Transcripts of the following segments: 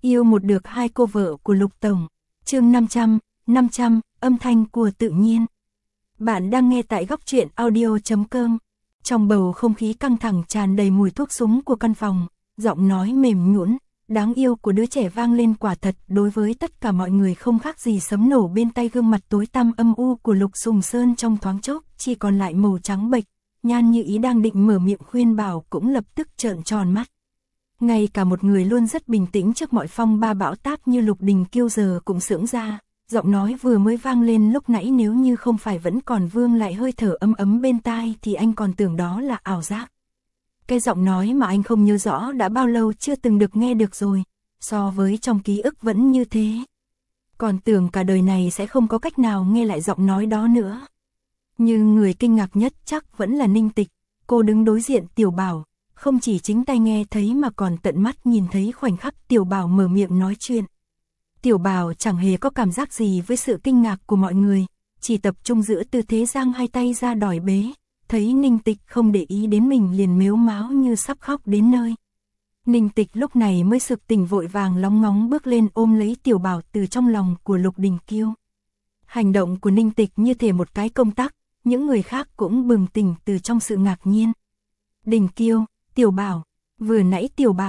Yêu một được hai cô vợ của Lục Tổng. Chương 500, âm thanh của tự nhiên. Bạn đang nghe tại góc truyện audio.com. Trong bầu không khí căng thẳng tràn đầy mùi thuốc súng của căn phòng, giọng nói mềm nhũn, đáng yêu của đứa trẻ vang lên quả thật đối với tất cả mọi người không khác gì sấm nổ bên tai. Gương mặt tối tăm âm u của Lục Sùng Sơn trong thoáng chốc chỉ còn lại màu trắng bệch. Nhan Như Ý đang định mở miệng khuyên bảo cũng lập tức trợn tròn mắt. Ngay cả một người luôn rất bình tĩnh trước mọi phong ba bão táp như Lục Đình Kiêu giờ cũng sững ra, giọng nói vừa mới vang lên lúc nãy nếu như không phải vẫn còn vương lại hơi thở ấm ấm bên tai thì anh còn tưởng đó là ảo giác. Cái giọng nói mà anh không nhớ rõ đã bao lâu chưa từng được nghe được rồi, so với trong ký ức vẫn như thế. Còn tưởng cả đời này sẽ không có cách nào nghe lại giọng nói đó nữa. Nhưng người kinh ngạc nhất chắc vẫn là Ninh Tịch, cô đứng đối diện Tiểu Bảo. Không chỉ chính tai nghe thấy mà còn tận mắt nhìn thấy khoảnh khắc Tiểu Bảo mở miệng nói chuyện. Tiểu Bảo chẳng hề có cảm giác gì với sự kinh ngạc của mọi người, chỉ tập trung giữ tư thế giang hai tay ra đòi bế. Thấy Ninh Tịch không để ý đến mình liền mếu máo như sắp khóc đến nơi. Ninh Tịch lúc này mới sực tỉnh vội vàng lóng ngóng bước lên ôm lấy Tiểu Bảo từ trong lòng của Lục Đình Kiêu. Hành động của Ninh Tịch như thể một cái công tắc, những người khác cũng bừng tỉnh từ trong sự ngạc nhiên. Đình Kiêu, Tiểu Bảo, vừa nãy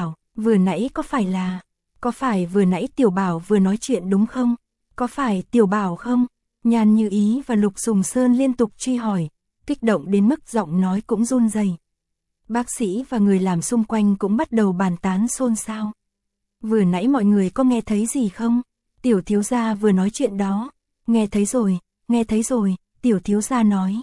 vừa nãy Tiểu Bảo vừa nói chuyện đúng không? Có phải Tiểu Bảo không? Nhan Như Ý và Lục Sùng Sơn liên tục truy hỏi, kích động đến mức giọng nói cũng run rẩy. Bác sĩ và người làm xung quanh cũng bắt đầu bàn tán xôn xao. Vừa nãy mọi người có nghe thấy gì không? Tiểu thiếu gia vừa nói chuyện đó. Nghe thấy rồi, Tiểu thiếu gia nói.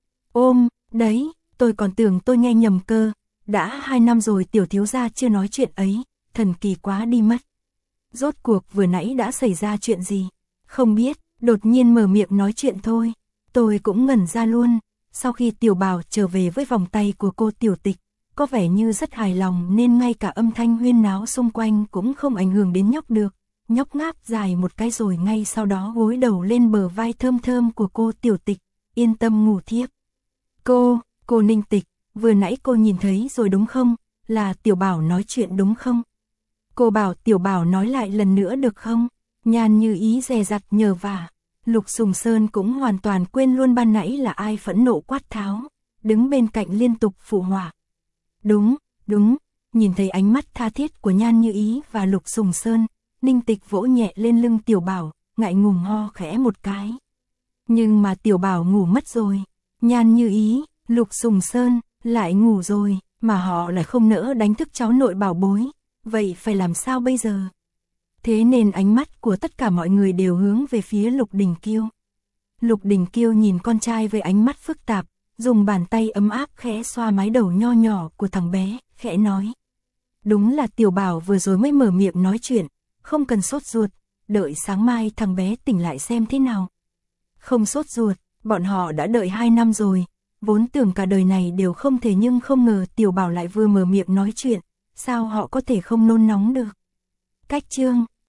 Đấy, tôi còn tưởng tôi nghe nhầm cơ. Đã 2 năm rồi Tiểu thiếu gia chưa nói chuyện ấy, thần kỳ quá đi mất. Rốt cuộc vừa nãy đã xảy ra chuyện gì? Không biết, đột nhiên mở miệng nói chuyện thôi. Tôi cũng ngẩn ra luôn. Sau khi Tiểu Bảo trở về với vòng tay của cô Tiểu Tịch, có vẻ như rất hài lòng nên ngay cả âm thanh huyên náo xung quanh cũng không ảnh hưởng đến nhóc được. Nhóc ngáp dài một cái rồi ngay sau đó gối đầu lên bờ vai thơm thơm của cô Tiểu Tịch, yên tâm ngủ thiếp. Cô Ninh Tịch, vừa nãy cô nhìn thấy rồi đúng không? Là Tiểu Bảo nói chuyện đúng không? Cô bảo Tiểu Bảo nói lại lần nữa được không? Nhan Như Ý dè dặt nhờ vả. Lục Sùng Sơn cũng hoàn toàn quên luôn ban nãy là ai phẫn nộ quát tháo, đứng bên cạnh liên tục phụ họa. Đúng, nhìn thấy ánh mắt tha thiết của Nhan Như Ý và Lục Sùng Sơn, Ninh Tịch vỗ nhẹ lên lưng Tiểu Bảo, ngại ngùng ho khẽ một cái. Nhưng mà Tiểu Bảo ngủ mất rồi, Nhan Như Ý, Lục Sùng Sơn lại ngủ rồi, mà họ lại không nỡ đánh thức cháu nội bảo bối, vậy phải làm sao bây giờ? Thế nên ánh mắt của tất cả mọi người đều hướng về phía Lục Đình Kiêu. Lục Đình Kiêu nhìn con trai với ánh mắt phức tạp, dùng bàn tay ấm áp khẽ xoa mái đầu nho nhỏ của thằng bé, khẽ nói. Đúng là Tiểu Bảo vừa rồi mới mở miệng nói chuyện, không cần sốt ruột, đợi sáng mai thằng bé tỉnh lại xem thế nào. Không sốt ruột, bọn họ đã đợi 2 năm rồi, vốn tưởng cả đời này đều không thể nhưng không ngờ Tiểu Bảo lại vừa mở miệng nói chuyện, sao họ có thể không nôn nóng được. Cách chương